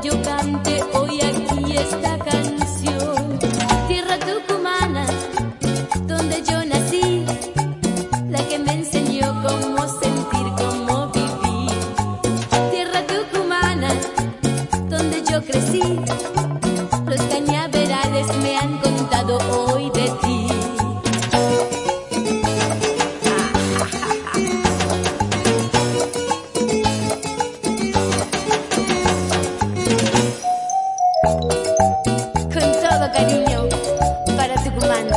yo cante hoy aquí esta canción. Tierra tucumana, donde yo nací, la que me enseñó cómo sentir, cómo vivir. Tierra tucumana, donde yo crecí, los cañaverales me han contado hoy de ti. Con todo cariño para Tucumán.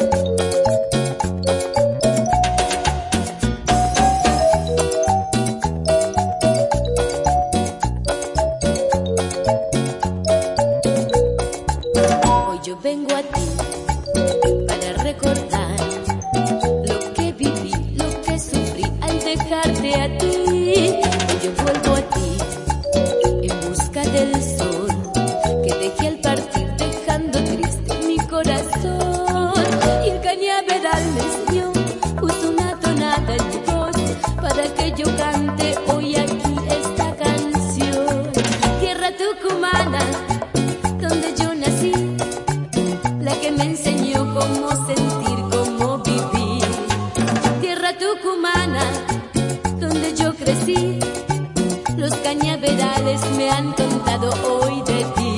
Hoy yo vengo a ti para recordar lo que viví, lo que sufrí al dejarte a ti. Hoy yo vuelvo a ti en busca del sol que dejé al partir, dejando triste mi corazón. Y el cañaveral me enseñó, puso una tonada en mi voz para que yo cante hoy aquí esta canción. Tierra tucumana, donde yo nací, la que me enseñó cómo sentir, cómo vivir. Tierra tucumana, donde yo crecí, los cañaverales me han contado hoy de ti.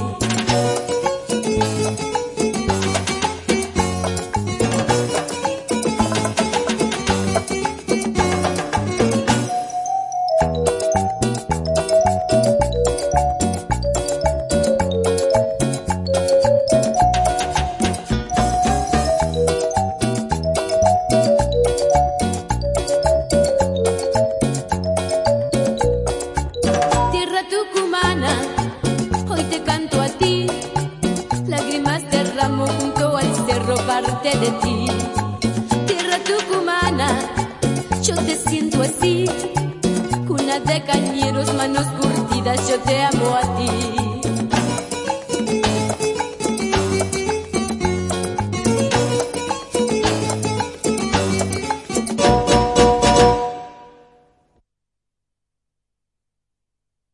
Tierra tucumana, hoy te canto a ti, lágrimas derramo junto al cerro, parte de ti. Tierra tucumana, yo te siento así, cuna de cañeros, manos curtidas, yo te